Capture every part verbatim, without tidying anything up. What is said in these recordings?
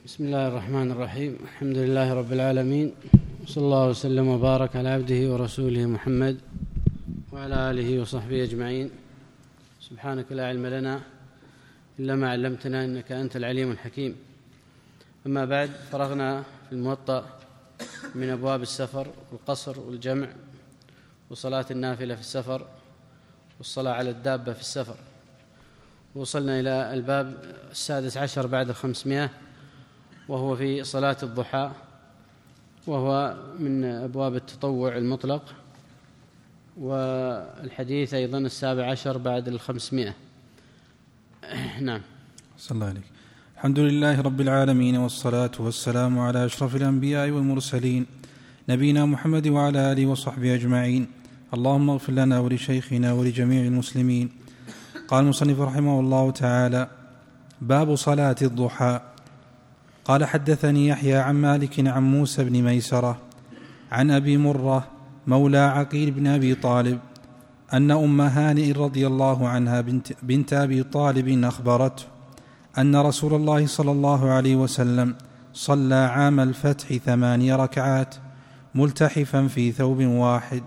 بسم الله الرحمن الرحيم. الحمد لله رب العالمين، وصلى الله وسلم وبارك على عبده ورسوله محمد وعلى آله وصحبه أجمعين. سبحانك لا علم لنا إلا ما علمتنا إنك أنت العليم الحكيم. أما بعد، فرغنا في الموطأ من أبواب السفر والقصر والجمع وصلاة النافلة في السفر والصلاة على الدابة في السفر، وصلنا إلى الباب السادس عشر بعد الخمسمائة، وهو في صلاة الضحى، وهو من أبواب التطوع المطلق، والحديث أيضا السابع عشر بعد الخمسمائة. نعم. صلى الله عليك. الحمد لله رب العالمين، والصلاة والسلام على أشرف الأنبياء والمرسلين نبينا محمد وعلى آله وصحبه أجمعين. اللهم اغفر لنا ولشيخنا ولجميع المسلمين. قال المصنف رحمه الله تعالى: باب صلاة الضحى. قال: حدثني يحيى عن مالك عن موسى بن ميسرة عن أبي مرة مولى عقيل بن أبي طالب أن أم هانئ رضي الله عنها بنت, بنت أبي طالب أخبرته أن رسول الله صلى الله عليه وسلم صلى عام الفتح ثماني ركعات ملتحفا في ثوب واحد.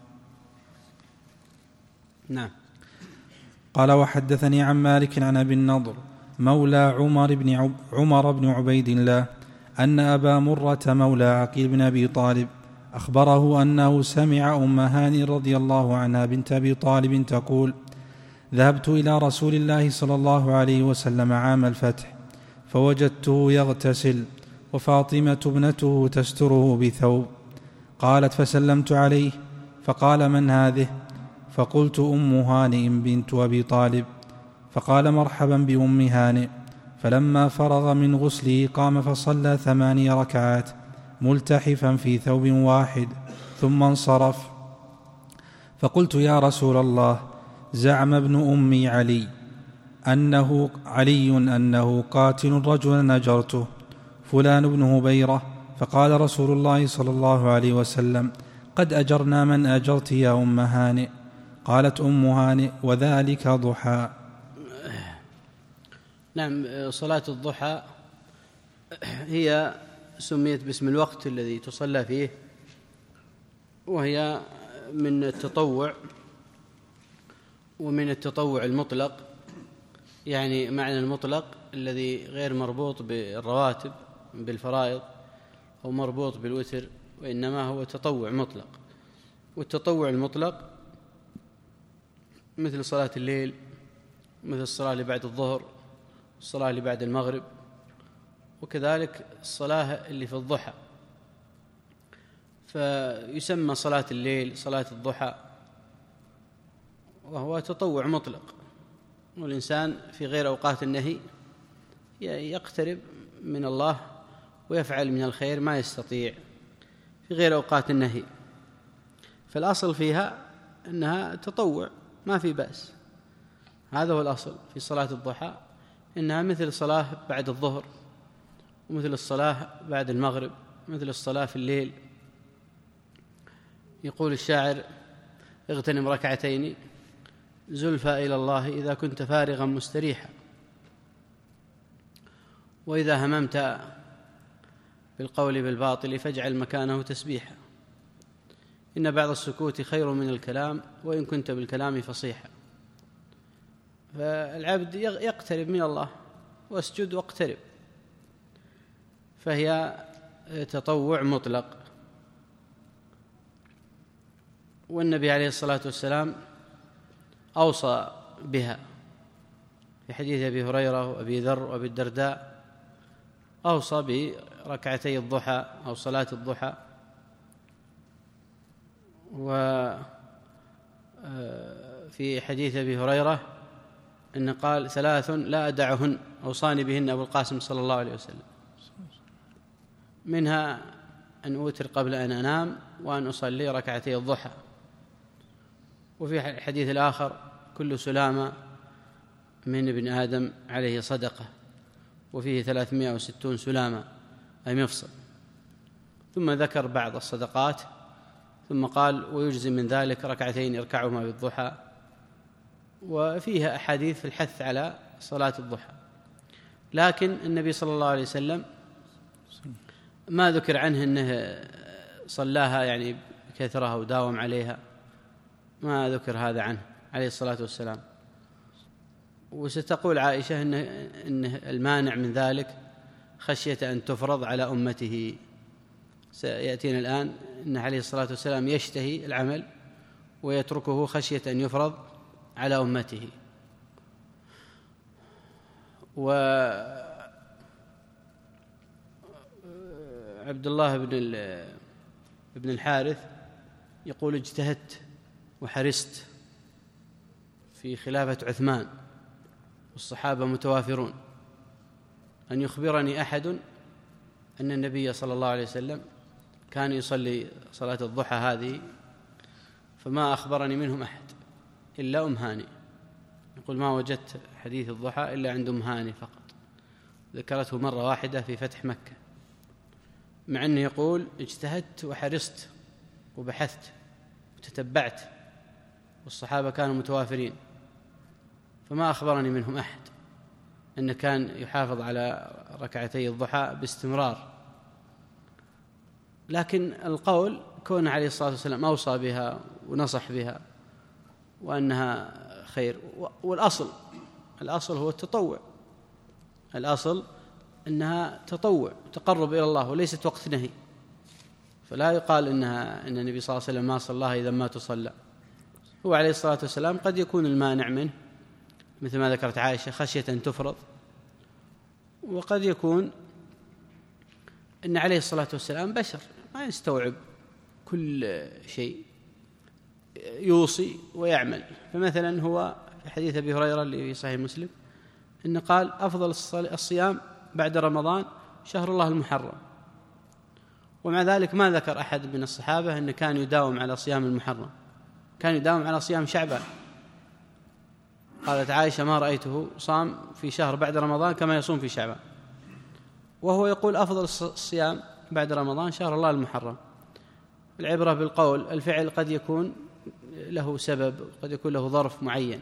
نعم. قال: وحدثني عن مالك عن أبي النضر مولى عمر بن, عب عمر بن عبيد الله أن أبا مرة مولى عقيل بن أبي طالب أخبره أنه سمع أم هانئ رضي الله عنها بنت أبي طالب تقول: ذهبت إلى رسول الله صلى الله عليه وسلم عام الفتح فوجدته يغتسل وفاطمة ابنته تستره بثوب. قالت: فسلمت عليه فقال: من هذه؟ فقلت: أم هانئ بنت أبي طالب. فقال: مرحبا بأم هانئ. فلما فرغ من غسله قام فصلى ثماني ركعات ملتحفا في ثوب واحد ثم انصرف. فقلت: يا رسول الله، زعم ابن أمي علي أنه علي أنه قاتل رجلا نجرته فلان بن هبيرة. فقال رسول الله صلى الله عليه وسلم: قد أجرنا من أجرت يا أم هانئ. قالت أم هانئ: وذلك ضحى. نعم. صلاة الضحى هي سميت باسم الوقت الذي تصلى فيه، وهي من التطوع ومن التطوع المطلق، يعني معنى المطلق الذي غير مربوط بالرواتب بالفرائض أو مربوط بالوتر، وإنما هو تطوع مطلق. والتطوع المطلق مثل صلاة الليل، مثل الصلاة اللي بعد الظهر، الصلاة اللي بعد المغرب، وكذلك الصلاة اللي في الضحى. فيسمى صلاة الليل صلاة الضحى، وهو تطوع مطلق، والإنسان في غير أوقات النهي يقترب من الله ويفعل من الخير ما يستطيع في غير أوقات النهي. فالأصل فيها أنها تطوع، ما في بأس. هذا هو الأصل في صلاة الضحى، إنها مثل صلاة بعد الظهر، ومثل الصلاة بعد المغرب، مثل الصلاة في الليل. يقول الشاعر: اغتنم ركعتين زلفى إلى الله إذا كنت فارغا مستريحا، وإذا هممت بالقول بالباطل فاجعل مكانه تسبيحا، إن بعض السكوت خير من الكلام وإن كنت بالكلام فصيحا. فالعبد يقترب من الله، واسجد واقترب، فهي تطوع مطلق. والنبي عليه الصلاة والسلام أوصى بها في حديث أبي هريرة وأبي ذر وأبي الدرداء، أوصى بركعتي الضحى أو صلاة الضحى. وفي حديث أبي هريرة أن قال: ثلاث لا أدعهن أوصاني بهن أبو القاسم صلى الله عليه وسلم، منها أن أوتر قبل أن أنام، وأن أصلي ركعتي الضحى. وفي الحديث الآخر: كل سلامة من ابن آدم عليه صدقة، وفيه ثلاثمائة وستون سلامة أي مفصل. ثم ذكر بعض الصدقات، ثم قال: ويجزي من ذلك ركعتين يركعهما بالضحى. وفيها أحاديث في الحث على صلاة الضحى. لكن النبي صلى الله عليه وسلم ما ذكر عنه أنه صلاها يعني بكثرة وداوم عليها، ما ذكر هذا عنه عليه الصلاة والسلام. وستقول عائشة إن إن المانع من ذلك خشية أن تفرض على أمته. سيأتينا الآن أن عليه الصلاة والسلام يشتهي العمل ويتركه خشية أن يفرض على أمته. وعبد الله بن ابن الحارث يقول: اجتهدت وحرصت في خلافة عثمان والصحابة متوافرون أن يخبرني أحد أن النبي صلى الله عليه وسلم كان يصلي صلاة الضحى هذه، فما أخبرني منهم أحد إلا أم هاني. يقول: ما وجدت حديث الضحى إلا عند أم هاني فقط، ذكرته مرة واحدة في فتح مكة، مع أنه يقول: اجتهدت وحرصت وبحثت وتتبعت والصحابة كانوا متوافرين، فما أخبرني منهم أحد أنه كان يحافظ على ركعتي الضحى باستمرار. لكن القول كون عليه الصلاة والسلام أوصى بها ونصح بها وأنها خير، والأصل الأصل هو التطوع، الأصل أنها تطوع تقرب إلى الله وليست وقت نهي، فلا يقال إنها إن النبي صلى الله عليه وسلم ما صلاها إذا ما تصلى. هو عليه الصلاة والسلام قد يكون المانع منه مثل ما ذكرت عائشة خشية أن تفرض، وقد يكون إن عليه الصلاة والسلام بشر ما يستوعب كل شيء، يوصي ويعمل. فمثلا هو في حديث أبي هريرة اللي في صحيح مسلم إن قال: أفضل الصيام بعد رمضان شهر الله المحرم، ومع ذلك ما ذكر أحد من الصحابة أنه كان يداوم على صيام المحرم، كان يداوم على صيام شعبان. قالت عائشة: ما رأيته صام في شهر بعد رمضان كما يصوم في شعبان، وهو يقول أفضل الصيام بعد رمضان شهر الله المحرم. العبرة بالقول، الفعل قد يكون له سبب، قد يكون له ظرف معين،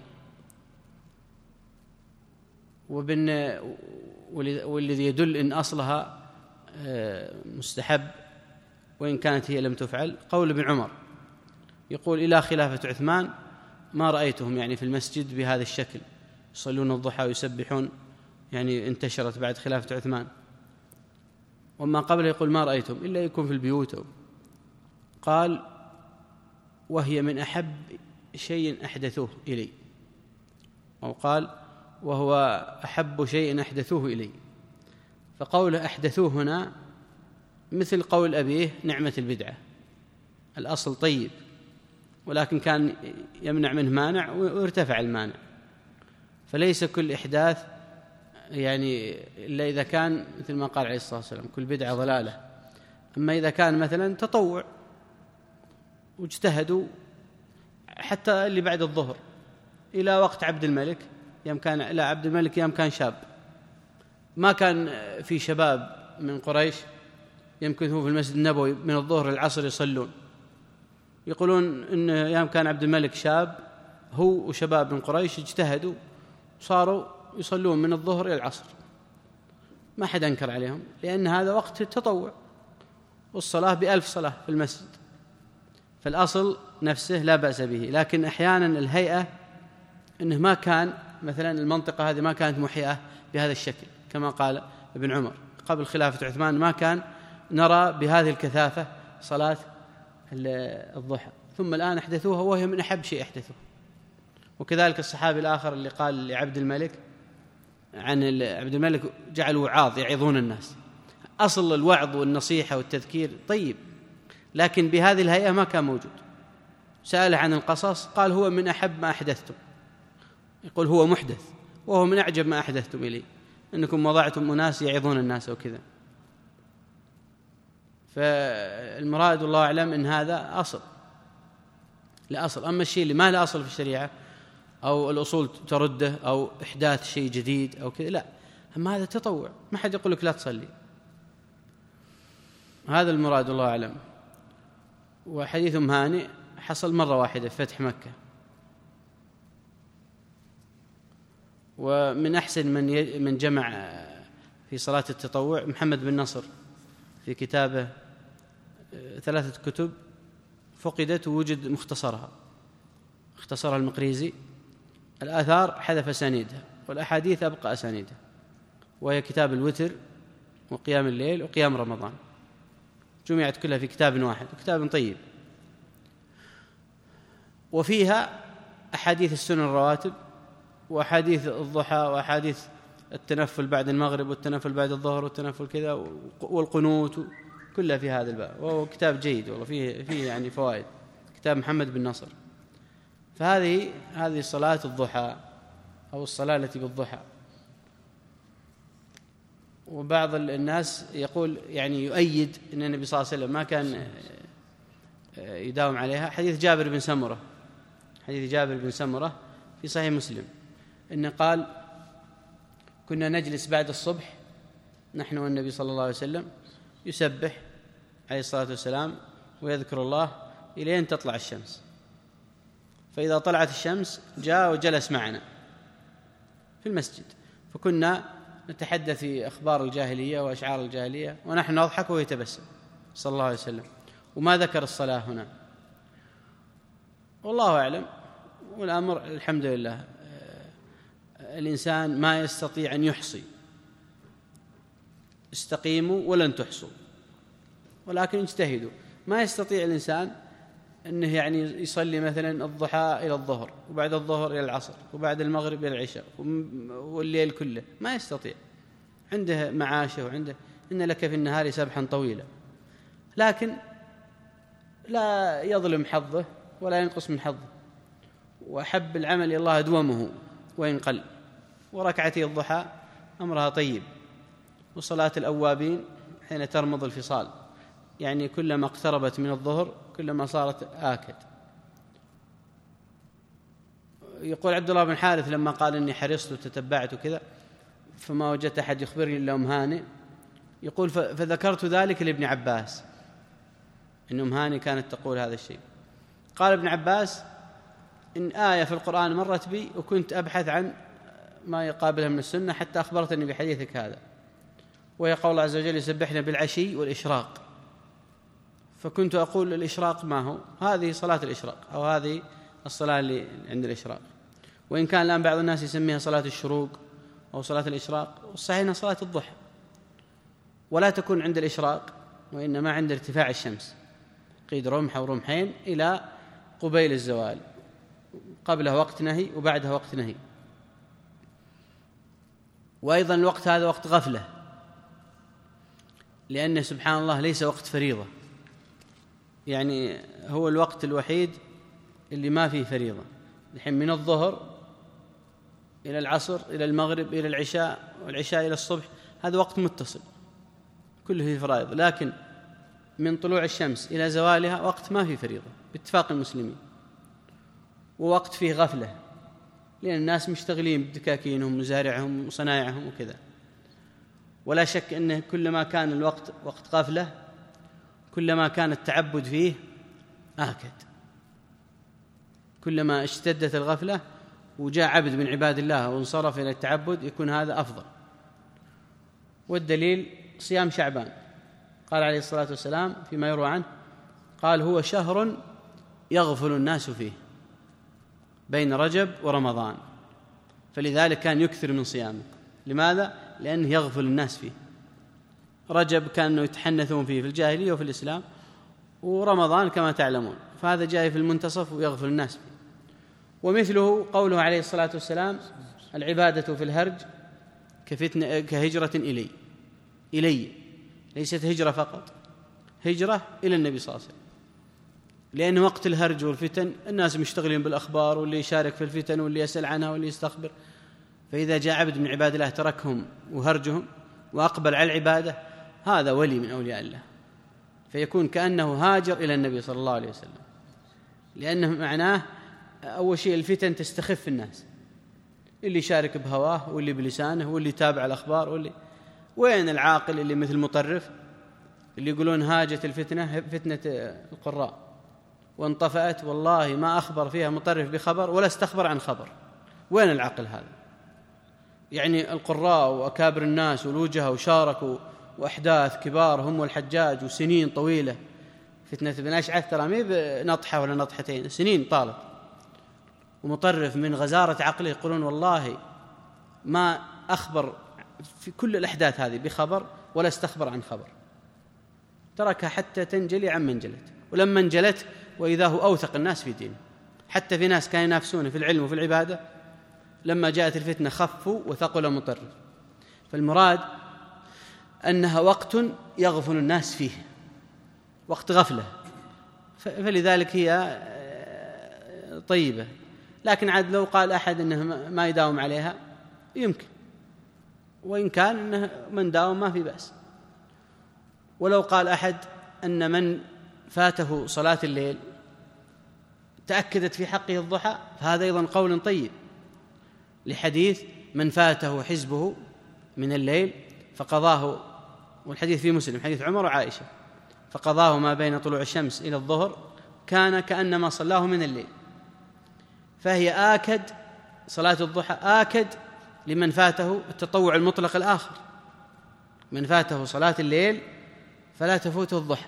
والذي يدل إن أصلها مستحب وإن كانت هي لم تفعل قول ابن عمر يقول: إلى خلافة عثمان ما رأيتهم يعني في المسجد بهذا الشكل، يصلون الضحى ويسبحون، يعني انتشرت بعد خلافة عثمان. وما قبله يقول: ما رأيتهم إلا يكون في البيوت. قال: وهي من أحب شيء أحدثوه إلي، أو قال: وهو أحب شيء أحدثوه إلي. فقوله أحدثوه هنا مثل قول أبيه نعمة البدعة، الأصل طيب ولكن كان يمنع منه مانع وارتفع المانع، فليس كل إحداث يعني إلا إذا كان مثل ما قال عليه الصلاة والسلام كل بدعة ضلالة. أما إذا كان مثلا تطوع واجتهدوا حتى اللي بعد الظهر إلى وقت عبد الملك، يوم كان لا عبد الملك يوم كان شاب، ما كان في شباب من قريش يمكثوا في المسجد النبوي من الظهر للعصر يصلون، يقولون إن يوم كان عبد الملك شاب هو وشباب من قريش اجتهدوا وصاروا يصلون من الظهر إلى العصر، ما حد أنكر عليهم، لأن هذا وقت التطوع والصلاة بألف صلاة في المسجد، فالأصل نفسه لا بأس به. لكن أحيانا الهيئة إنه ما كان مثلا المنطقة هذه ما كانت محيئة بهذا الشكل، كما قال ابن عمر قبل خلافة عثمان ما كان نرى بهذه الكثافة صلاة الضحى، ثم الآن أحدثوها وهي من أحب شيء أحدثوه. وكذلك الصحابي الآخر اللي قال لعبد الملك عن عبد الملك جعلوا وعاظ يعظون الناس، أصل الوعظ والنصيحة والتذكير طيب، لكن بهذه الهيئة ما كان موجود. سأله عن القصص قال: هو من أحب ما أحدثتم، يقول هو محدث وهو من أعجب ما أحدثتم إليه، أنكم وضعتم أناس يعظون الناس وكذا. فالمراد والله أعلم إن هذا أصل لا أصل. أما الشيء اللي ما له أصل في الشريعة أو الأصول ترده أو إحداث شيء جديد أو كذا لا، أما هذا تطوع، ما حد يقول لك لا تصلي، هذا المراد والله أعلم. وحديث أم هانئ حصل مرة واحدة في فتح مكة. ومن أحسن من من جمع في صلاة التطوع محمد بن نصر في كتابه ثلاثة كتب فقدت ووجد مختصرها، اختصرها المقريزي. الآثار حذف أسانيدها والأحاديث أبقى أسانيدها، وهي كتاب الوتر وقيام الليل وقيام رمضان، جمعت كلها في كتاب واحد، كتاب طيب. وفيها أحاديث السنن الرواتب وأحاديث الضحى وأحاديث التنفل بعد المغرب والتنفل بعد الظهر والتنفل كذا والقنوت، كلها في هذا الباب، وهو كتاب جيد والله، فيه فيه يعني فوائد، كتاب محمد بن نصر. فهذه هذه صلاة الضحى أو الصلاة التي بالضحى. وبعض الناس يقول يعني يؤيد أن النبي صلى الله عليه وسلم ما كان يداوم عليها حديث جابر بن سمرة، حديث جابر بن سمرة في صحيح مسلم، إنه قال: كنا نجلس بعد الصبح نحن والنبي صلى الله عليه وسلم يسبح عليه الصلاة والسلام ويذكر الله إلى أن تطلع الشمس، فإذا طلعت الشمس جاء وجلس معنا في المسجد، فكنا نتحدث في أخبار الجاهلية وأشعار الجاهلية ونحن نضحك وهو يتبسم صلى الله عليه وسلم، وما ذكر الصلاة هنا. والله أعلم، والأمر الحمد لله. الإنسان ما يستطيع أن يحصي، استقيموا ولن تحصوا، ولكن اجتهدوا. ما يستطيع الإنسان أنه يعني يصلي مثلا الضحى إلى الظهر وبعد الظهر إلى العصر وبعد المغرب إلى العشاء والليل كله، ما يستطيع، عنده معاشه وعنده، إن لك في النهار سبحا طويلا، لكن لا يظلم حظه ولا ينقص من حظه، وأحب العمل إلى الله أدومه وإن قل. وركعتي الضحى أمرها طيب، وصلاة الأوابين حين ترمض الفصال، يعني كلما اقتربت من الظهر كلما صارت آكد. يقول عبد الله بن حارث لما قال إني حرصت وتتبعت كذا فما وجدت أحد يخبرني إلا أم هانئ، يقول فذكرت ذلك لابن عباس، إن أم هانئ كانت تقول هذا الشيء. قال ابن عباس: إن آية في القرآن مرت بي وكنت أبحث عن ما يقابلها من السنة حتى أخبرتني بحديثك هذا، وهي قول الله عز وجل: يسبحنا بالعشي والإشراق. فكنت أقول الإشراق ما هو؟ هذه صلاة الإشراق أو هذه الصلاة اللي عند الإشراق، وإن كان الآن بعض الناس يسميها صلاة الشروق أو صلاة الإشراق، والصحيح أنها صلاة الضحى، ولا تكون عند الإشراق وإنما عند ارتفاع الشمس، قيد رمح أو رمحين إلى قبيل الزوال، قبلها وقت نهي وبعدها وقت نهي. وأيضا الوقت هذا وقت غفلة، لأنه سبحان الله ليس وقت فريضة، يعني هو الوقت الوحيد اللي ما فيه فريضة. الحين من الظهر إلى العصر إلى المغرب إلى العشاء، والعشاء إلى الصبح، هذا وقت متصل كله فيه فرائض، لكن من طلوع الشمس إلى زوالها وقت ما فيه فريضة باتفاق المسلمين، ووقت فيه غفلة، لأن الناس مشتغلين بدكاكينهم ومزارعهم وصنائعهم وكذا. ولا شك أنه كلما كان الوقت وقت غفلة كلما كان التعبد فيه آكد، كلما اشتدت الغفلة وجاء عبد من عباد الله وانصرف إلى التعبد يكون هذا أفضل. والدليل صيام شعبان، قال عليه الصلاة والسلام فيما يروى عنه، قال: هو شهر يغفل الناس فيه بين رجب ورمضان، فلذلك كان يكثر من صيامه. لماذا؟ لأنه يغفل الناس فيه. رجب كانوا يتحنثون فيه في الجاهلية وفي الإسلام، ورمضان كما تعلمون، فهذا جاي في المنتصف ويغفل الناس فيه. ومثله قوله عليه الصلاة والسلام: العبادة في الهرج كفتنة كهجرة إلي إلي ليست هجرة فقط، هجرة إلى النبي صلى الله عليه وسلم، لأن وقت الهرج والفتن الناس مشتغلين بالأخبار، واللي يشارك في الفتن واللي يسأل عنها واللي يستخبر. فإذا جاء عبد من عباد الله تركهم وهرجهم وأقبل على العبادة، هذا ولي من أولياء الله، فيكون كأنه هاجر إلى النبي صلى الله عليه وسلم، لأنه معناه أول شيء الفتن تستخف الناس، اللي يشارك بهواه واللي بلسانه واللي يتابع الأخبار واللي وين العاقل اللي مثل مطرف اللي يقولون هاجت الفتنة فتنة القراء وانطفأت، والله ما أخبر فيها مطرف بخبر ولا استخبر عن خبر. وين العقل هذا؟ يعني القراء وأكابر الناس والوجهة وشاركوا وأحداث كبار هم والحجاج وسنين طويلة. فتنة بن أشعث ترى مي بنطحة ولا نطحتين، سنين طالت. ومطرف من غزارة عقله يقولون والله ما أخبر في كل الأحداث هذه بخبر ولا استخبر عن خبر، تركها حتى تنجلي عن منجلت. ولما انجلت وإذا هو أوثق الناس في دينه، حتى في ناس كانوا ينافسونه في العلم وفي العبادة لما جاءت الفتنة خفوا وثقل مطرف. فالمراد أنها وقت يغفل الناس فيه، وقت غفلة، فلذلك هي طيبة. لكن عاد لو قال أحد أنه ما يداوم عليها يمكن، وإن كان أنه من داوم ما في بأس. ولو قال أحد أن من فاته صلاة الليل تأكدت في حقه الضحى فهذا أيضا قول طيب، لحديث من فاته حزبه من الليل فقضاه، والحديث في مسلم حديث عمر وعائشة، فقضاه ما بين طلوع الشمس إلى الظهر كان كأنما صلاه من الليل. فهي آكد، صلاة الضحى آكد لمن فاته التطوع المطلق الآخر. من فاته صلاة الليل فلا تفوته الضحى.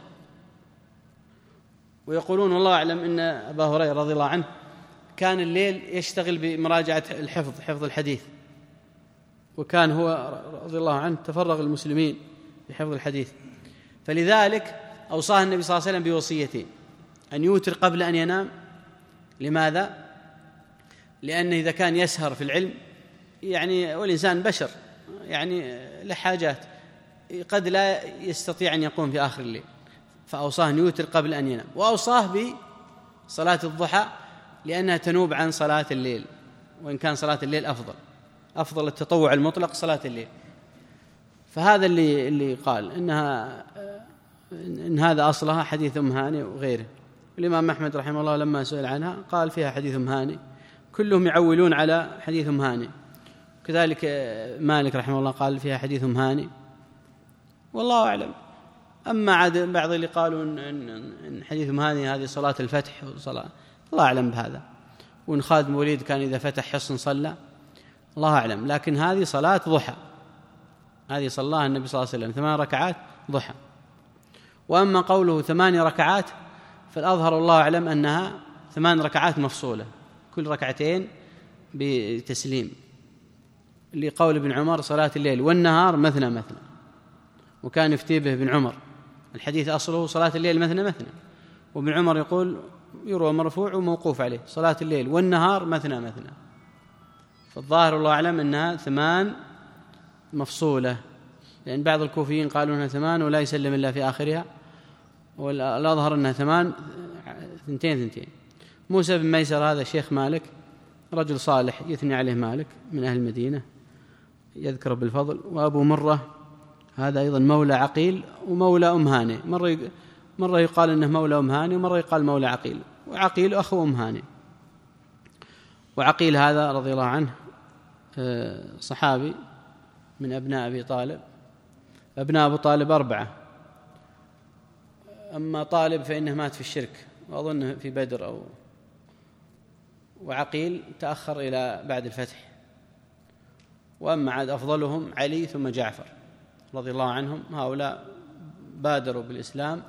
ويقولون والله أعلم إن أبا هريرة رضي الله عنه كان الليل يشتغل بمراجعة الحفظ، حفظ الحديث، وكان هو رضي الله عنه تفرغ المسلمين بحفظ الحديث. فلذلك أوصاه النبي صلى الله عليه وسلم بوصيتين: أن يوتر قبل أن ينام. لماذا؟ لأنه إذا كان يسهر في العلم يعني، والإنسان بشر يعني لحاجات قد لا يستطيع أن يقوم في آخر الليل، فأوصاه أن يوتر قبل أن ينام. وأوصاه بصلاة الضحى لأنها تنوب عن صلاة الليل، وإن كان صلاة الليل أفضل أفضل التطوع المطلق صلاة الليل. فهذا اللي اللي قال إنها إن هذا أصلها حديث أم هاني وغيره. الإمام أحمد رحمه الله لما سئل عنها قال فيها حديث أم هاني، كلهم يعولون على حديث أم هاني. كذلك مالك رحمه الله قال فيها حديث أم هاني، والله أعلم. أما عاد بعض اللي قالوا إن حديث أم هاني هذه صلاة الفتح وصلاة، الله أعلم بهذا. وإن خادم وليد كان إذا فتح حصن صلى، الله أعلم. لكن هذه صلاة ضحى، هذه صلاها النبي صلى الله عليه وسلم ثمان ركعات ضحى. وأما قوله ثمان ركعات فالأظهر الله أعلم أنها ثمان ركعات مفصولة، كل ركعتين بتسليم، لقول ابن عمر صلاة الليل والنهار مثنى مثنى. وكان يفتي به ابن عمر، الحديث أصله صلاة الليل مثنى مثنى، وابن عمر يقول يروى مرفوع وموقوف عليه صلاة الليل والنهار مثنى مثنى. فالظاهر الله أعلم أنها ثمان مفصولة، لأن بعض الكوفيين قالوا أنها ثمان ولا يسلم إلا في آخرها، والأظهر أنها ثمان ثنتين ثنتين. موسى بن ميسر هذا شيخ مالك، رجل صالح يثني عليه مالك من أهل المدينة يذكر بالفضل. وأبو مرة هذا أيضا مولى عقيل ومولى أم هاني، مرة مرة يقال أنه مولى أم هاني ومرة يقال مولى عقيل، وعقيل أخو أم هاني. وعقيل هذا رضي الله عنه صحابي من أبناء أبي طالب. أبناء أبو طالب أربعة، أما طالب فإنه مات في الشرك وأظن في بدر، أو وعقيل تأخر إلى بعد الفتح. وأما عاد أفضلهم علي ثم جعفر رضي الله عنهم، هؤلاء بادروا بالإسلام،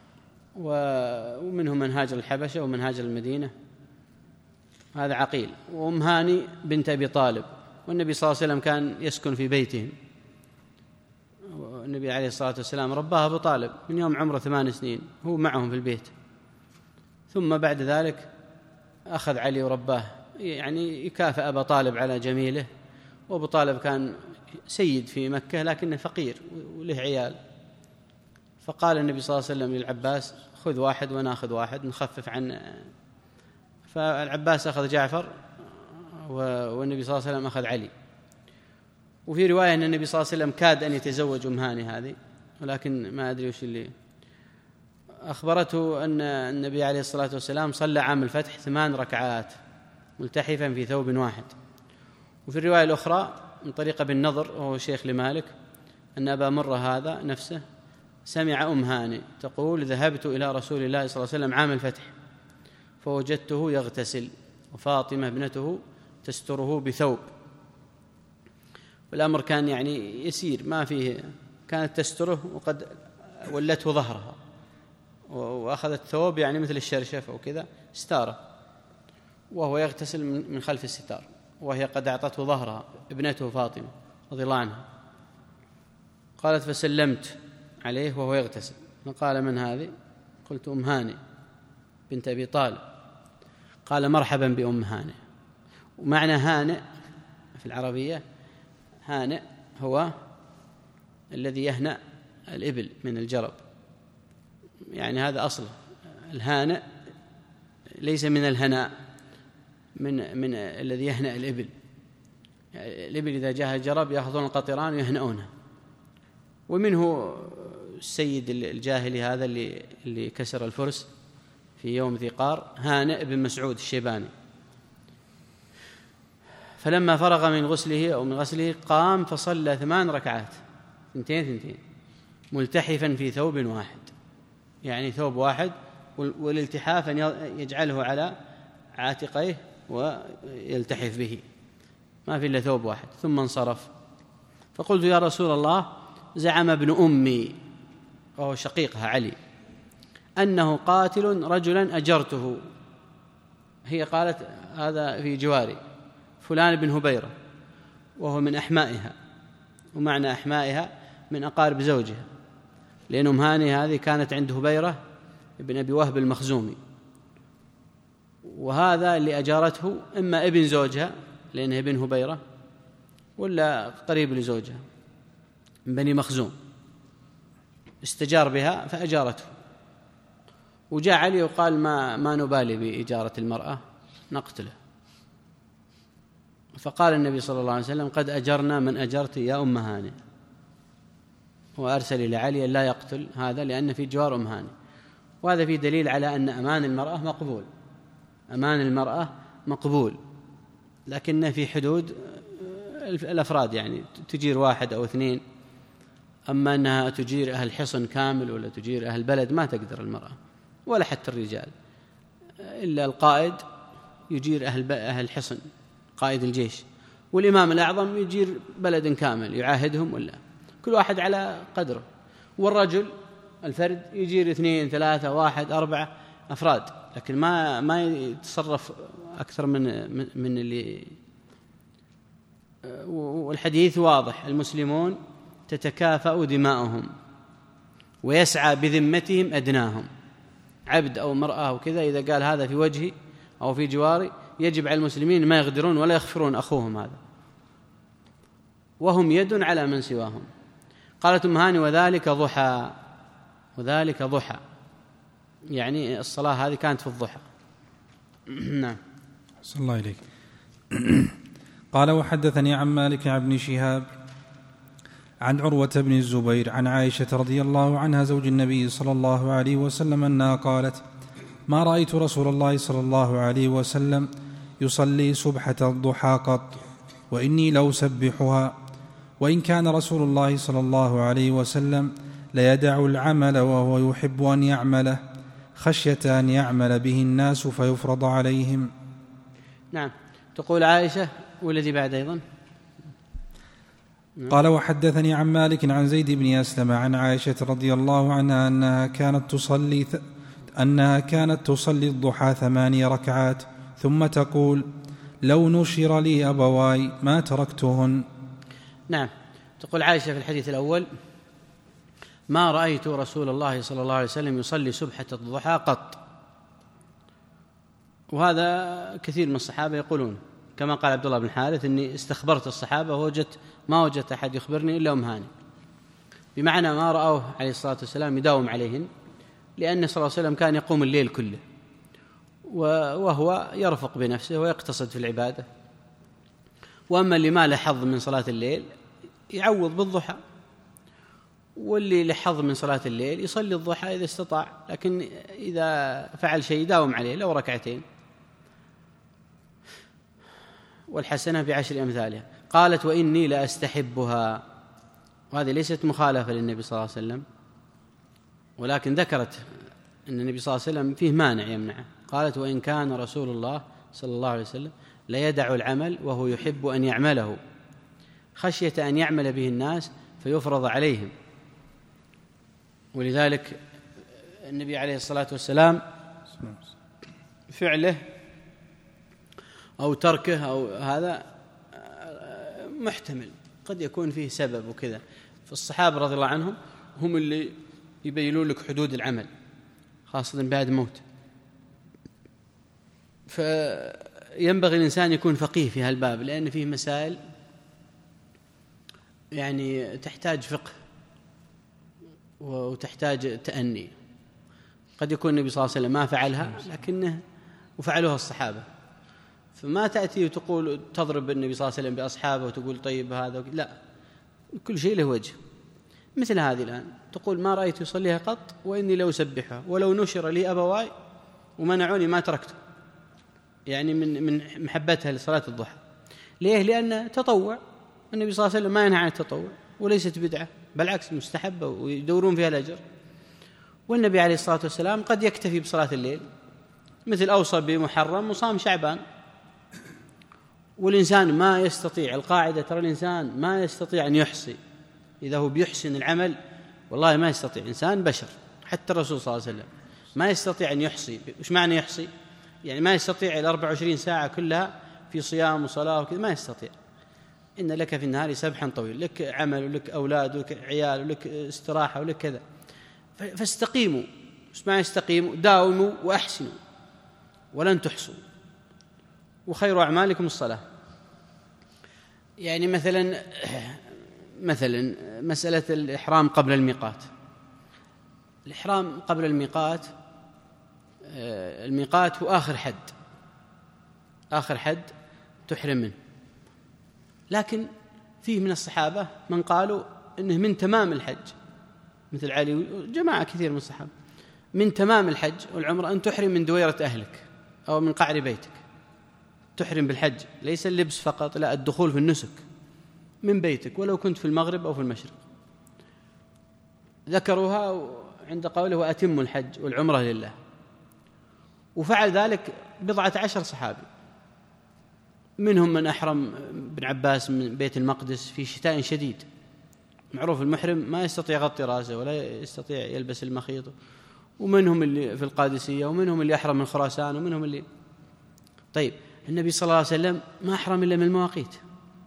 ومنهم من هاجر الحبشة ومن هاجر المدينة. هذا عقيل. وأم هاني بنت أبي طالب، والنبي صلى الله عليه وسلم كان يسكن في بيتهم، والنبي عليه الصلاة والسلام رباه أبو طالب من يوم عمره ثمان سنين هو معهم في البيت. ثم بعد ذلك أخذ علي ورباه، يعني يكافئ أبا طالب على جميله. وأبو طالب كان سيد في مكة لكنه فقير وله عيال، فقال النبي صلى الله عليه وسلم للعباس خذ واحد وناخذ واحد نخفف عن. فالعباس أخذ جعفر والنبي صلى الله عليه وسلم أخذ علي. وفي رواية أن النبي صلى الله عليه وسلم كاد أن يتزوج أم هاني هذه، ولكن ما أدري وش اللي أخبرته أن النبي عليه الصلاة والسلام صلى عام الفتح ثمان ركعات ملتحفا في ثوب واحد. وفي الرواية الأخرى من طريق ابن نضر وهو شيخ لمالك أن أبا مرة هذا نفسه سمع أم هاني تقول ذهبت إلى رسول الله صلى الله عليه وسلم عام الفتح فوجدته يغتسل وفاطمة ابنته تستره بثوب. والأمر كان يعني يسير، ما فيه، كانت تستره وقد ولته ظهرها، وأخذت ثوب يعني مثل الشرشف أو كذا ستارة، وهو يغتسل من خلف الستار، وهي قد أعطته ظهرها ابنته فاطمة رضي الله عنها. قالت فسلمت عليه وهو يغتسل، فقال من هذه؟ قلت أم هانئ بنت أبي طالب. قال مرحبا بأم هانئ. ومعنى هانئ في العربية، هانئ هو الذي يهنأ الإبل من الجرب، يعني هذا أصله. الهانئ ليس من الهناء، من من الذي يهنأ الإبل. الإبل إذا جاءها الجرب يأخذون القطران ويهنؤونها. ومنه السيد الجاهلي هذا اللي اللي كسر الفرس في يوم ذي قار، هانئ بن مسعود الشيباني. فلما فرغ من غسله أو من غسله قام فصلى ثمان ركعات، ثنتين ثنتين، ملتحفا في ثوب واحد، يعني ثوب واحد، والالتحاف أن يجعله على عاتقيه ويلتحف به، ما في إلا ثوب واحد. ثم انصرف. فقلت يا رسول الله زعم ابن أمي وهو شقيقها علي أنه قاتل رجلا أجرته. هي قالت هذا في جواري فلان بن هبيرة، وهو من أحمائها، ومعنى أحمائها من أقارب زوجها، لأن أم هاني هذه كانت عند هبيرة ابن أبي وهب المخزومي، وهذا اللي أجارته إما ابن زوجها لأنه ابن هبيرة، ولا قريب لزوجها من بني مخزوم، استجار بها فأجارته. وجاء علي وقال ما, ما نبالي بإجارة المرأة، نقتله. فقال النبي صلى الله عليه وسلم قد أجرنا من أجرت يا أم هاني، وأرسل إلى علي لا يقتل هذا لأن في جوار أم هاني. وهذا فيه دليل على أن أمان المرأة مقبول، أمان المرأة مقبول، لكن في حدود الأفراد، يعني تجير واحد أو اثنين. أما أنها تجير أهل حصن كامل ولا تجير أهل بلد ما تقدر المرأة، ولا حتى الرجال، إلا القائد يجير أهل أهل حصن، قائد الجيش، والإمام الأعظم يجير بلد كامل يعاهدهم، ولا كل واحد على قدره. والرجل الفرد يجير اثنين ثلاثة واحد أربعة أفراد، لكن ما ما يتصرف أكثر من من اللي. والحديث واضح، المسلمون تتكافأ دماؤهم ويسعى بذمتهم أدناهم، عبد أو مرأة أو كذا، إذا قال هذا في وجهي أو في جواري يجب على المسلمين ما يغدرون ولا يغفرون أخوهم هذا، وهم يد على من سواهم. قالت أم هاني وذلك ضحى، وذلك ضحى يعني الصلاة هذه كانت في الضحى. نعم. صلى الله عليك. قال وحدثني عن مالك عن ابن شهاب عن عروة بن الزبير عن عائشة رضي الله عنها زوج النبي صلى الله عليه وسلم أنها قالت ما رأيت رسول الله صلى الله عليه وسلم يصلي سبحة الضحى قط، وإني لأسبحها، وإن كان رسول الله صلى الله عليه وسلم ليدع العمل وهو يحب أن يعمله خشية أن يعمل به الناس فيفرض عليهم. نعم. تقول عائشة والذي بعد أيضا. قال وحدثني عن مالك عن زيد بن أسلم عن عائشة رضي الله عنها أنها كانت تصلي ث... أنها كانت تصلي الضحى ثماني ركعات ثم تقول لو نشر لي أبواي ما تركتهن. نعم. تقول عائشة في الحديث الأول ما رأيت رسول الله صلى الله عليه وسلم يصلي سبحة الضحى قط، وهذا كثير من الصحابة يقولون، كما قال عبد الله بن حارث إني استخبرت الصحابة ووجدت ما وجدت أحد يخبرني إلا أم هاني، بمعنى ما رأوه عليه الصلاة والسلام يداوم عليهن، لأن صلى الله عليه وسلم كان يقوم الليل كله وهو يرفق بنفسه ويقتصد في العبادة. وأما اللي ما له حظ من صلاة الليل يعوض بالضحى، واللي له حظ من صلاة الليل يصلي الضحى إذا استطاع، لكن إذا فعل شيء داوم عليه لو ركعتين، والحسنة بعشر أمثالها. قالت وإني لأستحبها، وهذه ليست مخالفة للنبي صلى الله عليه وسلم، ولكن ذكرت أن النبي صلى الله عليه وسلم فيه مانع يمنعه. قالت وإن كان رسول الله صلى الله عليه وسلم ليدع العمل وهو يحب أن يعمله خشية أن يعمل به الناس فيفرض عليهم. ولذلك النبي عليه الصلاة والسلام فعله أو تركه أو هذا محتمل، قد يكون فيه سبب وكذا. فالصحابة رضي الله عنهم هم اللي يبينون لك حدود العمل خاصة بعد موت. فينبغي الإنسان يكون فقيه في هالباب، لأن فيه مسائل يعني تحتاج فقه وتحتاج تأني. قد يكون النبي صلى الله عليه وسلم ما فعلها لكنه وفعلوها الصحابة، فما تأتي وتقول تضرب النبي صلى الله عليه وسلم بأصحابه وتقول طيب هذا، لا، كل شيء له وجه. مثل هذه الآن تقول ما رأيت يصليها قط وإني لو سبحها ولو نشر لي أبواي ومنعوني ما تركته، يعني من من محبتها لصلاة الضحى. ليه؟ لأن تطوع، النبي صلى الله عليه وسلم ما ينهى عن التطوع وليست بدعة، بالعكس مستحبة ويدورون فيها الأجر. والنبي عليه الصلاة والسلام قد يكتفي بصلاة الليل، مثل أوصى بمحرم وصام شعبان. والإنسان ما يستطيع، القاعدة ترى الإنسان ما يستطيع أن يحصي، إذا هو بيحسن العمل والله ما يستطيع، إنسان بشر، حتى الرسول صلى الله عليه وسلم ما يستطيع أن يحصي. وش معنى يحصي؟ يعني ما يستطيع الأربع وعشرين ساعة كلها في صيام وصلاة وكذا، ما يستطيع. إن لك في النهار سبحا طويل، لك عمل ولك أولاد ولك عيال ولك استراحة ولك كذا، فاستقيموا. وش معنى استقيموا؟ داوموا وأحسنوا ولن تحصوا، وخير أعمالكم الصلاة. يعني مثلا مثلا مسألة الإحرام قبل الميقات. الإحرام قبل الميقات، الميقات هو آخر حد آخر حد تحرم منه، لكن فيه من الصحابة من قالوا إنه من تمام الحج، مثل علي وجماعة كثير من الصحابة، من تمام الحج والعمرة أن تحرم من دويرة أهلك أو من قعر بيتك. تحرم بالحج، ليس اللبس فقط، لا، الدخول في النسك من بيتك ولو كنت في المغرب أو في المشرق. ذكروها عند قوله وأتم الحج والعمرة لله، وفعل ذلك بضعة عشر صحابي، منهم من أحرم بن عباس من بيت المقدس في شتاء شديد، معروف المحرم ما يستطيع يغطي رأسه ولا يستطيع يلبس المخيط، ومنهم اللي في القادسية، ومنهم اللي أحرم من خراسان، ومنهم اللي طيب. النبي صلى الله عليه وسلم ما أحرم إلا من المواقيت.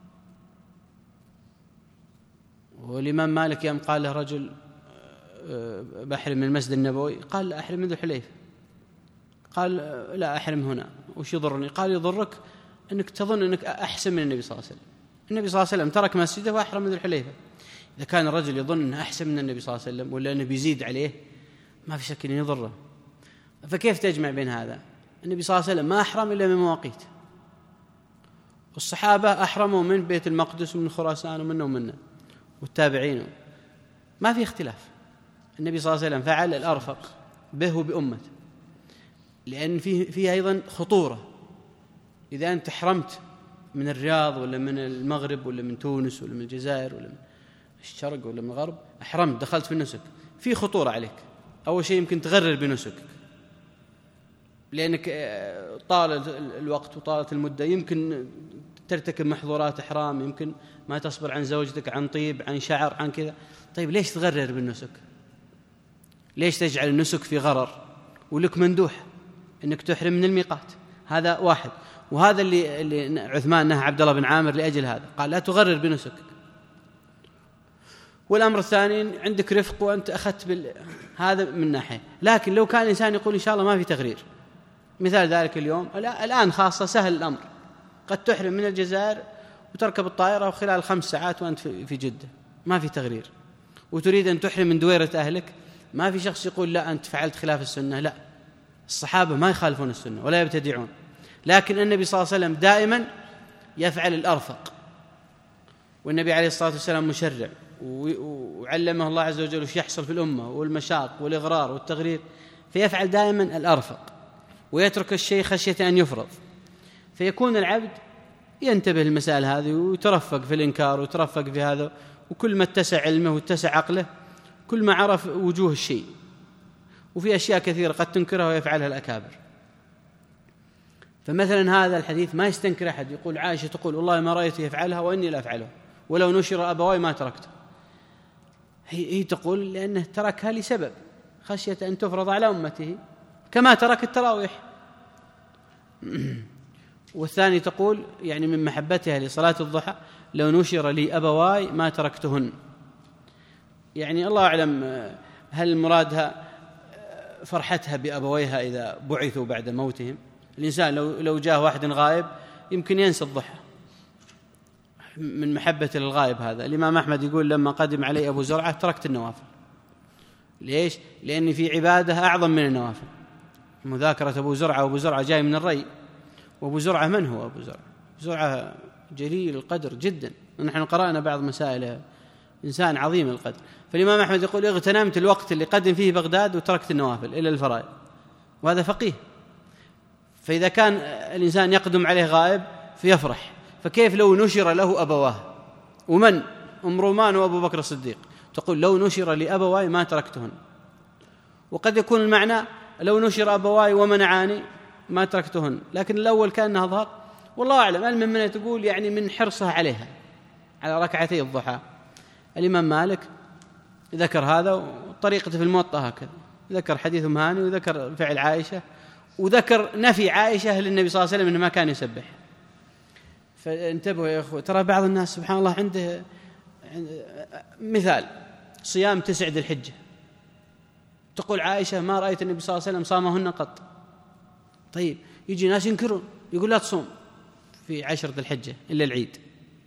والإمام مالك يوم قال له رجل بحرم من المسجد النبوي، قال لا، أحرم من ذو الحليفة. قال لا، أحرم هنا، وش يضرني؟ قال يضرك أنك تظن أنك أحسن من النبي صلى الله عليه وسلم. النبي صلى الله عليه وسلم ترك مسجده وأحرم من ذو الحليفة. إذا كان الرجل يظن أنه أحسن من النبي صلى الله عليه وسلم ولا أنه بيزيد عليه، ما في شك أنه يضره. فكيف تجمع بين هذا؟ النبي صلى الله عليه وسلم ما أحرم إلا من مواقيت، والصحابة أحرموا من بيت المقدس ومن خراسان ومنه ومنه، والتابعين، ما في اختلاف. النبي صلى الله عليه وسلم فعل الأرفق به وبأمته، لأن فيه, فيه أيضا خطورة. إذا أنت حرمت من الرياض ولا من المغرب ولا من تونس ولا من الجزائر ولا من الشرق ولا من الغرب، أحرمت دخلت في النسك، في خطورة عليك. أول شيء يمكن تغرر بنسكك، لأنك طال الوقت وطالت المدة، يمكن ترتكب محظورات إحرام، يمكن ما تصبر عن زوجتك، عن طيب، عن شعر، عن كذا. طيب ليش تغرر بالنسك؟ ليش تجعل النسك في غرر؟ ولك مندوح أنك تحرم من الميقات. هذا واحد. وهذا اللي, اللي عثمان نهى عبد الله بن عامر لأجل هذا، قال لا تغرر بنسكك. والأمر الثاني عندك رفق وأنت أخذت بال... هذا من ناحية. لكن لو كان الإنسان يقول إن شاء الله ما في تغرير، مثال ذلك اليوم الآن خاصة سهل الأمر، قد تحرم من الجزائر وتركب الطائرة وخلال خمس ساعات وأنت في جدة، ما في تغرير، وتريد أن تحرم من دويرة أهلك، ما في شخص يقول لا أنت فعلت خلاف السنة. لا، الصحابة ما يخالفون السنة ولا يبتدعون، لكن النبي صلى الله عليه وسلم دائما يفعل الأرفق، والنبي عليه الصلاة والسلام مشرع، وعلمه الله عز وجل وش يحصل في الأمة والمشاق والإغرار والتغرير، فيفعل دائما الأرفق ويترك الشيء خشية أن يفرض. فيكون العبد ينتبه للمسائل هذه ويترفق في الإنكار ويترفق في هذا، وكل ما اتسع علمه واتسع عقله كل ما عرف وجوه الشيء. وفي أشياء كثيرة قد تنكرها ويفعلها الأكابر. فمثلا هذا الحديث ما يستنكر أحد، يقول عائشة تقول والله ما رأيت يفعلها وإني لا أفعلها ولو نشر أبواي ما تركته. هي, هي تقول لأنه تركها لسبب خشية أن تفرض على أمته كما ترك التراويح. والثاني تقول يعني من محبتها لصلاة الضحى لو نشر لي أبواي ما تركتهن. يعني الله أعلم هل مرادها فرحتها بأبويها إذا بعثوا بعد موتهم. الإنسان لو لو جاء واحد غائب يمكن ينسى الضحى من محبة للغائب. هذا الإمام أحمد يقول لما قدم علي أبو زرعة تركت النوافل. ليش؟ لأن في عبادة أعظم من النوافل. مذاكرة أبو زرعة، وأبو زرعة جاي من الري، وأبو زرعة من هو أبو زرعة؟ زرعة جليل القدر جدا، ونحن قرأنا بعض مسائله، إنسان عظيم القدر. فالإمام أحمد يقول اغتنمت الوقت اللي قدم فيه بغداد وتركت النوافل إلى الفرائض، وهذا فقيه. فإذا كان الإنسان يقدم عليه غائب فيفرح، فكيف لو نشر له أبواه؟ ومن؟ أم رومان وأبو بكر الصديق. تقول لو نشر لأبواي ما تركتهن. وقد يكون المعنى لو نشر أبواي ومنعاني ما تركتهن، لكن الأول كأنها ظهر، والله أعلم. المهم منها تقول يعني من حرصها عليها على ركعتي الضحى. الإمام مالك ذكر هذا، وطريقته في الموطأ هكذا، ذكر حديث أم هاني وذكر فعل عائشة وذكر نفي عائشة للنبي صلى الله عليه وسلم إنه ما كان يسبح. فانتبهوا يا أخوة، ترى بعض الناس سبحان الله عنده مثال صيام تسع ذي الحجة، تقول عائشة ما رأيت النبي صلى الله عليه وسلم صامهن قط. طيب يجي ناس ينكرون، يقول لا تصوم في عشر ذي الحجة إلا العيد،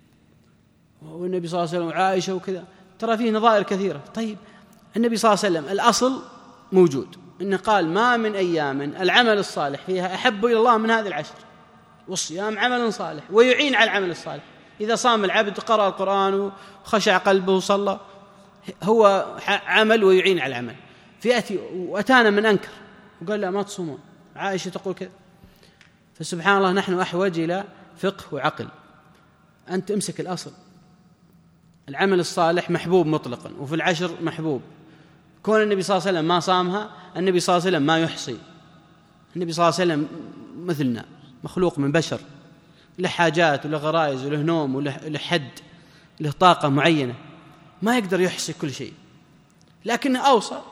والنبي صلى الله عليه وسلم وعائشة وكذا. ترى فيه نظائر كثيرة. طيب النبي صلى الله عليه وسلم الأصل موجود، إنه قال ما من أيام العمل الصالح فيها أحب إلى الله من هذه العشر، والصيام عمل صالح ويعين على العمل الصالح. إذا صام العبد قرأ القرآن وخشع قلبه وصلى، هو عمل ويعين على العمل. فيأتي وأتانا من أنكر وقال لا ما تصومون، عائشة تقول كذا. فسبحان الله نحن أحوج إلى فقه وعقل. أنت امسك الأصل، العمل الصالح محبوب مطلقا، وفي العشر محبوب. كون النبي صلى الله عليه وسلم ما صامها، النبي صلى الله عليه وسلم ما يحصي. النبي صلى الله عليه وسلم مثلنا، مخلوق من بشر، له حاجات وله غرائز وله نوم وله حد، له طاقة معينة، ما يقدر يحصي كل شيء، لكنه أوصى.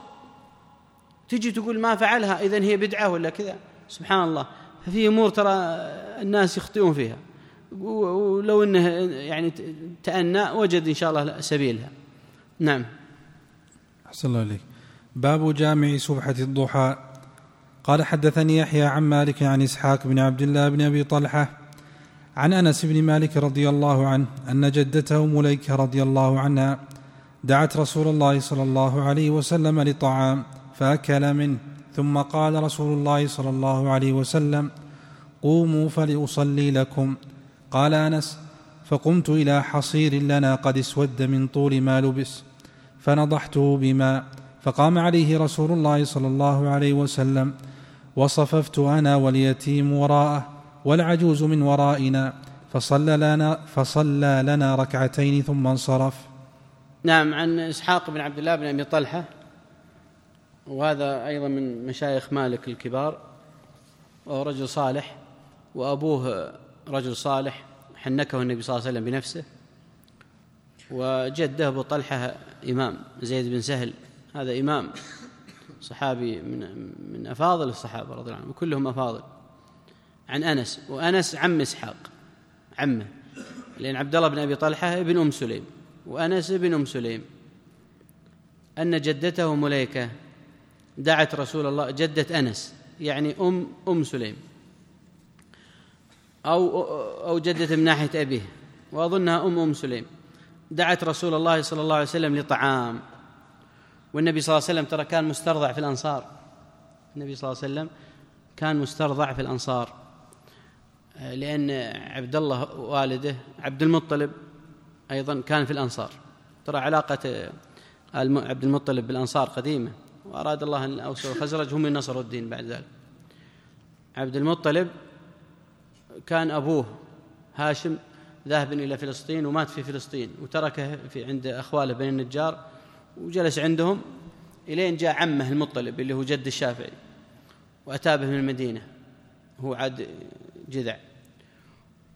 تجي تقول ما فعلها إذن هي بدعة ولا كذا. سبحان الله، ففي أمور ترى الناس يخطئون فيها، ولو أنه يعني تأنى وجد إن شاء الله سبيلها. نعم. أحسن الله عليك. باب جامع سبحة الضحى. قال حدثني يحيى عن مالك عن إسحاق بن عبد الله بن أبي طلحة عن أنس بن مالك رضي الله عنه أن جدته مليكة رضي الله عنها دعت رسول الله صلى الله عليه وسلم لطعام فأكل منه، ثم قال رسول الله صلى الله عليه وسلم قوموا فلأصلي لكم. قال أنس فقمت إلى حصير لنا قد اسود من طول ما لبس فنضحته بماء، فقام عليه رسول الله صلى الله عليه وسلم، وصففت أنا واليتيم وراءه والعجوز من ورائنا، فصلى لنا, فصلى لنا ركعتين ثم انصرف. نعم. عن إسحاق بن عبد الله بن أبي طلحة، وهذا أيضا من مشايخ مالك الكبار، وهو رجل صالح، وأبوه رجل صالح حنكه النبي صلى الله عليه وسلم بنفسه. وجده أبو طلحة إمام زيد بن سهل، هذا إمام صحابي من من أفاضل الصحابة رضي الله عنهم، وكلهم أفاضل. عن أنس، وأنس عم إسحاق، عمه، لأن عبد الله بن أبي طلحة ابن أم سليم، وأنس ابن أم سليم، أن جدته مليكة دعت رسول الله، جدة أنس يعني أم أم سليم، أو أو جدة من ناحية أبيه، وأظنها أم أم سليم، دعت رسول الله صلى الله عليه وسلم لطعام. والنبي صلى الله عليه وسلم ترى كان مسترضع في الأنصار، النبي صلى الله عليه وسلم كان مسترضع في الأنصار، لأن عبد الله والده عبد المطلب أيضا كان في الأنصار. ترى علاقة عبد المطلب بالأنصار قديمة، وأراد الله أن الأوس والخزرج هم نصروا الدين بعد ذلك. عبد المطلب كان أبوه هاشم ذاهب إلى فلسطين ومات في فلسطين، وتركه في عند أخواله بني النجار، وجلس عندهم إلين جاء عمه المطلب اللي هو جد الشافعي، وأتى به من المدينة، هو عاد جذع،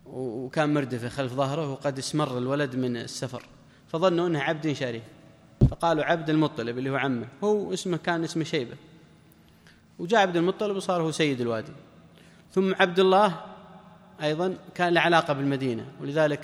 وكان مردفة خلف ظهره، وقد اسمر الولد من السفر، فظنوا أنه عبد شريف، فقالوا عبد المطلب اللي هو عمه، هو اسمه كان اسمه شيبة، وجاء عبد المطلب وصار هو سيد الوادي. ثم عبد الله أيضا كان له علاقة بالمدينة، ولذلك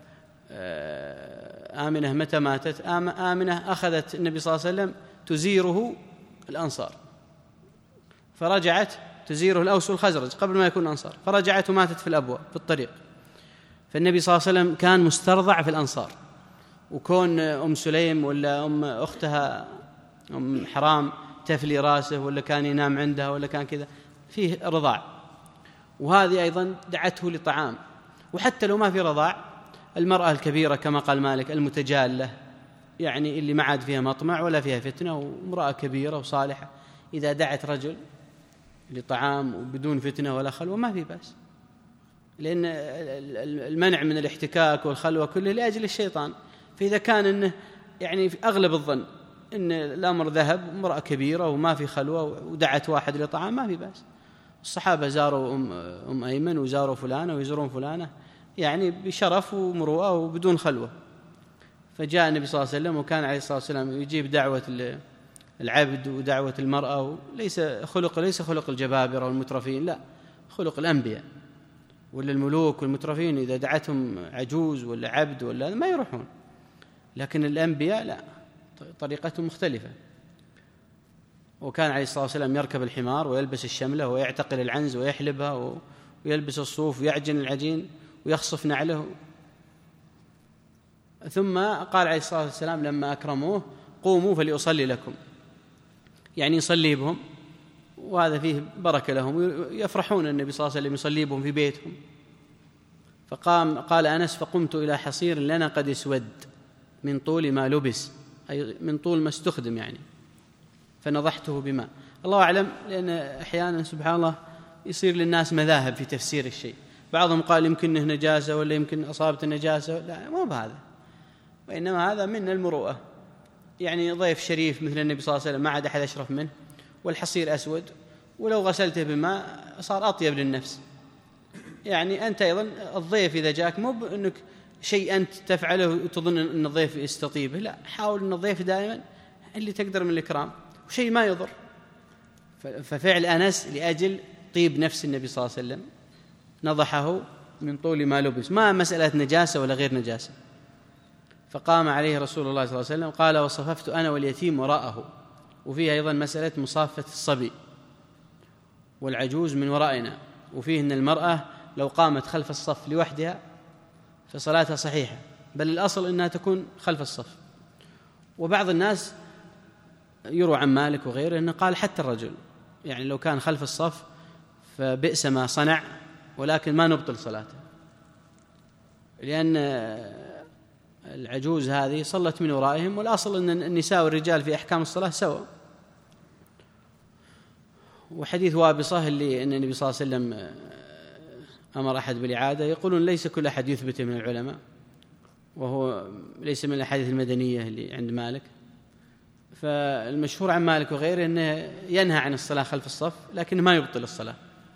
آمنة متى ماتت آمنة أخذت النبي صلى الله عليه وسلم تزيره الأنصار، فرجعت تزيره الأوس والخزرج قبل ما يكون الأنصار، فرجعت وماتت في الأبواء في الطريق. فالنبي صلى الله عليه وسلم كان مسترضع في الأنصار، وكون أم سليم ولا أم أختها أم حرام تفلي راسه ولا كان ينام عندها ولا كان كذا، فيه رضاع، وهذه أيضا دعته لطعام. وحتى لو ما في رضاع، المرأة الكبيرة كما قال مالك المتجالة، يعني اللي ما عاد فيها مطمع ولا فيها فتنة وامرأة كبيرة وصالحة، إذا دعت رجل لطعام وبدون فتنة ولا خلوة ما في بأس، لأن المنع من الاحتكاك والخلوة كله لأجل الشيطان. فإذا كان إنه يعني في أغلب الظن إن الأمر ذهب، امرأة كبيرة وما في خلوة ودعت واحد لطعام ما في بأس. الصحابة زاروا أم, أم أيمن وزاروا فلانة ويزورون فلانة يعني بشرف ومروءة وبدون خلوة. فجاء النبي صلى الله عليه وسلم وكان عليه الصلاة والسلام يجيب دعوة العبد ودعوة المرأة، ليس خلق ليس خلق الجبابرة والمترفين، لا، خلق الأنبياء ولا الملوك والمترفين إذا دعتهم عجوز ولا عبد ولا ما يروحون، لكن الأنبياء لا، طريقتهم مختلفة. وكان عليه الصلاة والسلام يركب الحمار ويلبس الشملة ويعتقل العنز ويحلبها ويلبس الصوف ويعجن العجين ويخصف نعله. ثم قال عليه الصلاة والسلام لما أكرموه: قوموا فليصلي لكم، يعني يصلي بهم، وهذا فيه بركة لهم، يفرحون النبي صلى الله عليه وسلم يصلي بهم في بيتهم. فقام قال أنس: فقمت إلى حصير لنا قد اسود من طول ما لبس، أي من طول ما استخدم يعني، فنضحته بماء. الله أعلم، لأن أحيانا سبحان الله يصير للناس مذاهب في تفسير الشيء، بعضهم قال يمكن انه نجاسة ولا يمكن أصابت النجاسة، لا، مو بهذا، وإنما هذا من المروءة. يعني ضيف شريف مثل النبي صلى الله عليه وسلم ما عاد أحد أشرف منه، والحصير أسود، ولو غسلته بماء صار أطيب للنفس. يعني أنت أيضا الضيف إذا جاك مو بأنك شيء أنت تفعله وتظن أن الضيف يستطيبه، لا، حاول أن الضيف دائما اللي تقدر من الإكرام وشيء ما يضر. ففعل أنس لأجل طيب نفس النبي صلى الله عليه وسلم، نضحه من طول ما لبس، ما مسألة نجاسة ولا غير نجاسة. فقام عليه رسول الله صلى الله عليه وسلم قال: وصففت أنا واليتيم وراءه. وفيه أيضا مسألة مصافة الصبي والعجوز من ورائنا، وفيه أن المرأة لو قامت خلف الصف لوحدها فصلاتها صحيحة، بل الأصل أنها تكون خلف الصف. وبعض الناس يروى عن مالك وغيره أنه قال حتى الرجل يعني لو كان خلف الصف فبئس ما صنع، ولكن ما نبطل صلاته، لأن العجوز هذه صلت من ورائهم، والأصل أن النساء والرجال في أحكام الصلاة سواء. وحديث وابصة اللي أن النبي صلى الله عليه وسلم أمر أحد بالإعادة، يقولون ليس كل أحد يثبت من العلماء، وهو ليس من الأحاديث المدنية اللي عند مالك. فالمشهور عن مالك وغيره أنه ينهى عن الصلاة خلف الصف، لكن ما يبطل الصلاة.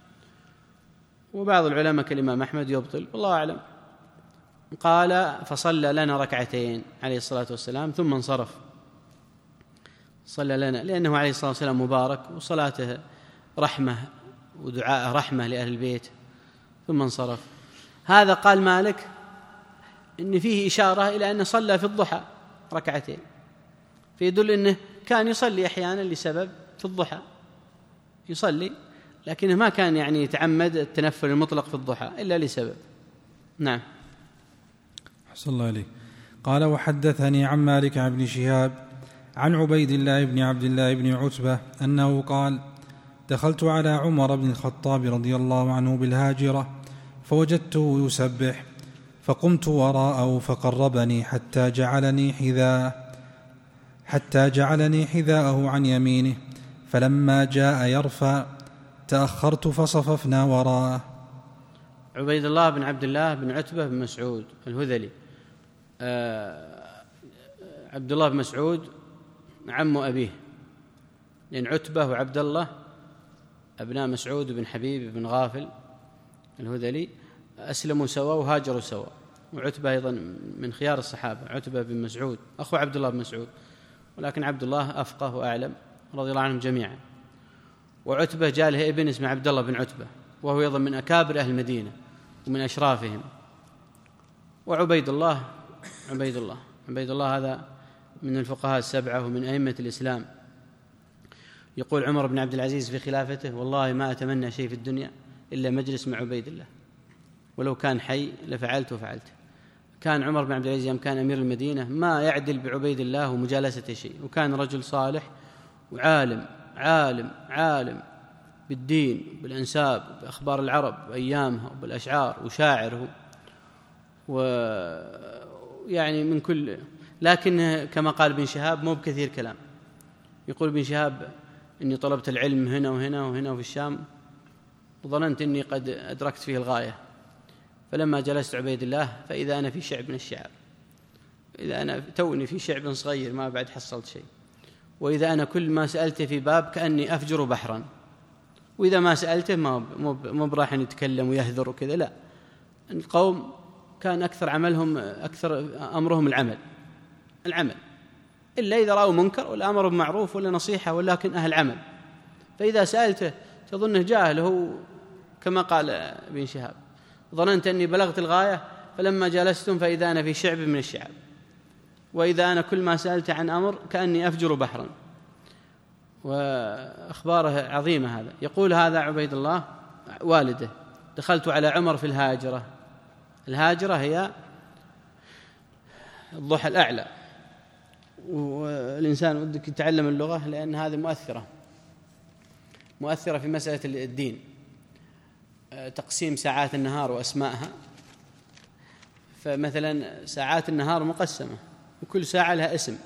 وبعض العلماء كالإمام أحمد يبطل، والله أعلم. قال: فصلى لنا ركعتين عليه الصلاة والسلام ثم انصرف. صلى لنا لأنه عليه الصلاة والسلام مبارك، وصلاته رحمة ودعاء رحمة لأهل البيت، ثم انصرف. هذا قال مالك إن فيه إشارة إلى أنه صلى في الضحى ركعتين، فيدل أنه كان يصلي أحيانا لسبب في الضحى يصلي، لكنه ما كان يعني يتعمد التنفل المطلق في الضحى إلا لسبب. نعم. أحسن الله عليك. قال: وحدثني عن مالك عن ابن شهاب عن عبيد الله بن عبد الله بن عتبة أنه قال: دخلت على عمر بن الخطاب رضي الله عنه بالهاجرة فوجدته يسبح، فقمت وراءه فقربني حتى جعلني حذاءه حتى جعلني حذاءه عن يمينه، فلما جاء يرفع تأخرت فصففنا وراءه. عبيد الله بن عبد الله بن عتبة بن مسعود الهذلي. آه عبد الله بن مسعود عم أبيه، لأن عتبة وعبد الله أبناء مسعود بن حبيب بن غافل الهذلي أسلموا سوا وهاجروا سوا، وعتبة أيضا من خيار الصحابة، عتبة بن مسعود أخو عبد الله بن مسعود، ولكن عبد الله أفقه وأعلم رضي الله عنهم جميعا. وعتبة جاء له ابن اسمه عبد الله بن عتبة، وهو أيضا من أكابر أهل المدينة ومن أشرافهم. وعبيد الله عبيد الله عبيد الله هذا من الفقهاء السبعة ومن أئمة الإسلام. يقول عمر بن عبد العزيز في خلافته: والله ما أتمنى شيء في الدنيا إلا مجلس مع عبيد الله، ولو كان حي لفعلت وفعلت. كان عمر بن عبد العزيز يوم كان أمير المدينة ما يعدل بعبيد الله ومجالسة شيء، وكان رجل صالح وعالم عالم عالم بالدين بالأنساب بأخبار العرب وأيامها وبالأشعار وشاعره ويعني من كل. لكن كما قال ابن شهاب مو بكثير كلام. يقول ابن شهاب: إني طلبت العلم هنا وهنا وهنا وفي الشام، وظننت إني قد أدركت فيه الغاية، فلما جلست عبيد الله فإذا أنا في شعب من الشعب، إذا أنا توني في شعب صغير ما بعد حصلت شيء، وإذا أنا كل ما سألته في باب كأني أفجر بحرا، وإذا ما سألته ما براح يتكلم ويهذر وكذا. لا، القوم كان أكثر عملهم أكثر أمرهم العمل العمل إلا إذا رأوا منكر ولا أمر بمعروف ولا نصيحة، ولكن أهل عمل. فإذا سألته تظنه جاهل، هو كما قال ابن شهاب: ظننت أني بلغت الغاية فلما جلستم فإذا أنا في شعب من الشعب، وإذا أنا كل ما سألت عن أمر كأني أفجر بحرا. وأخباره عظيمة. هذا يقول هذا عبيد الله والده: دخلت على عمر في الهاجرة. الهاجرة هي الضحى الأعلى، والإنسان ودك يتعلم اللغة لأن هذه مؤثرة مؤثرة في مسألة الدين. تقسيم ساعات النهار وأسمائها، فمثلا ساعات النهار مقسمة وكل ساعة لها اسم،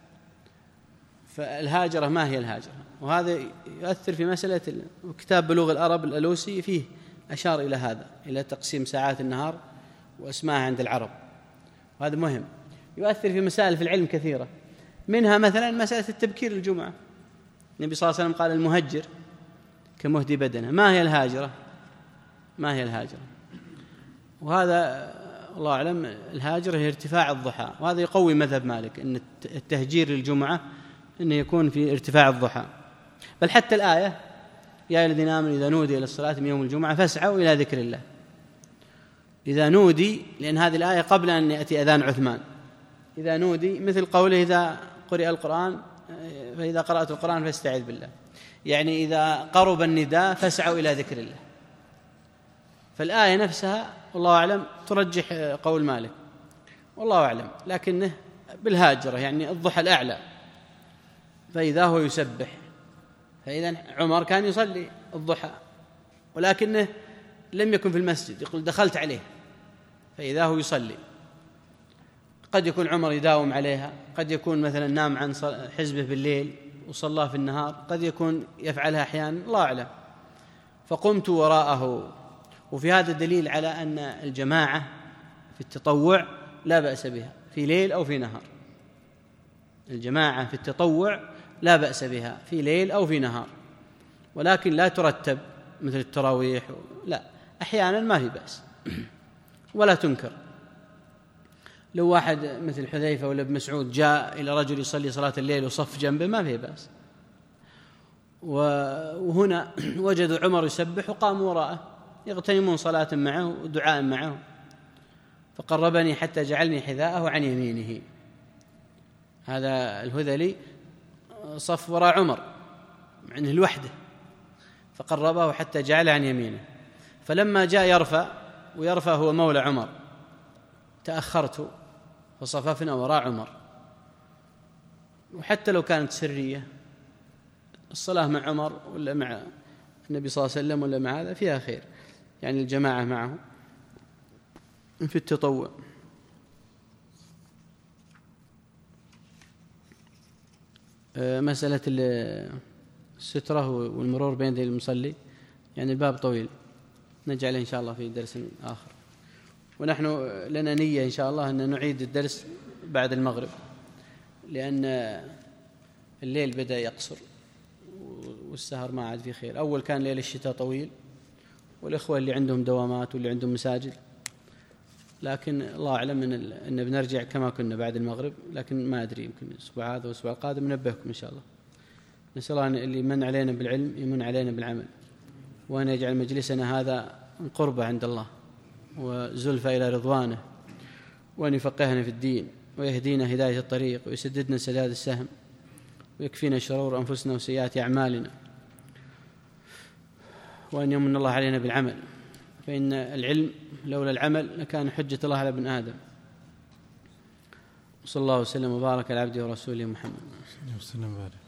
فالهاجرة ما هي الهاجرة؟ وهذا يؤثر في مسألة كتاب بلوغ العرب الألوسي فيه أشار إلى هذا، إلى تقسيم ساعات النهار وأسمائها عند العرب، وهذا مهم. يؤثر في مسائل في العلم كثيرة، منها مثلا مسألة التبكير الجمعة. النبي صلى الله عليه وسلم قال: المهجر كمهدي بدنه. ما هي الهاجرة؟ ما هي الهاجرة؟ وهذا الله أعلم الهاجرة هي ارتفاع الضحى، وهذا يقوي مذهب مالك أن التهجير للجمعة أنه يكون في ارتفاع الضحى. بل حتى الآية: يا أيها الذين آمنوا إذا نودي إلى الصلاة من يوم الجمعة فاسعوا إلى ذكر الله. إذا نودي، لأن هذه الآية قبل أن يأتي أذان عثمان. إذا نودي مثل قوله: إذا قرئ القرآن فإذا قرأت القرآن فاستعذ بالله، يعني إذا قرب النداء فاسعوا إلى ذكر الله. فالآية نفسها والله أعلم ترجح قول مالك، والله أعلم، لكنه بالهاجرة يعني الضحى الأعلى، فإذا هو يسبح. فإذا عمر كان يصلي الضحى ولكنه لم يكن في المسجد، يقول دخلت عليه فإذا هو يصلي. قد يكون عمر يداوم عليها، قد يكون مثلا نام عن حزبه بالليل وصلاه في النهار، قد يكون يفعلها أحيانا، الله أعلم. فقمت وراءه. وفي هذا دليل على أن الجماعة في التطوع لا بأس بها في ليل أو في نهار. الجماعة في التطوع لا بأس بها في ليل أو في نهار، ولكن لا ترتب مثل التراويح، لا، أحيانا ما في بأس ولا تنكر. لو واحد مثل حذيفة ولا ابن مسعود جاء إلى رجل يصلي صلاة الليل وصف جنبه ما فيه بأس. وهنا وجدوا عمر يسبح وقاموا وراءه يغتنمون صلاة معه ودعاء معه، فقربني حتى جعلني حذاءه عن يمينه. هذا الهذلي صف وراء عمر عنه الوحدة، فقربه حتى جعله عن يمينه. فلما جاء يرفع ويرفع هو مولى عمر تأخرت فصففنا وراء عمر. وحتى لو كانت سرية الصلاة مع عمر ولا مع النبي صلى الله عليه وسلم ولا مع هذا فيها خير، يعني الجماعة معه في التطوع. مسألة السترة والمرور بين يدي المصلي، يعني الباب طويل، نجعله إن شاء الله في درس آخر. ونحن لنا نية إن شاء الله أن نعيد الدرس بعد المغرب، لأن الليل بدأ يقصر والسهر ما عاد في خير. أول كان ليل الشتاء طويل، والإخوة اللي عندهم دوامات واللي عندهم مساجد لكن الله أعلم أن, أن بنرجع كما كنا بعد المغرب، لكن ما أدري يمكن الأسبوع هذا والأسبوع القادم ننبهكم إن شاء الله. نسأل الله اللي يمن علينا بالعلم يمن علينا بالعمل، وأن يجعل مجلسنا هذا قربة عند الله وزلفة إلى رضوانه، وأن يفقهنا في الدين ويهدينا هداية الطريق ويسددنا سداد السهم ويكفينا شرور أنفسنا وسيئات أعمالنا، وأن يمن الله علينا بالعمل، فإن العلم لولا العمل لكان حجة الله على ابن آدم. وصلى الله وسلم وبارك على عبده ورسوله محمد.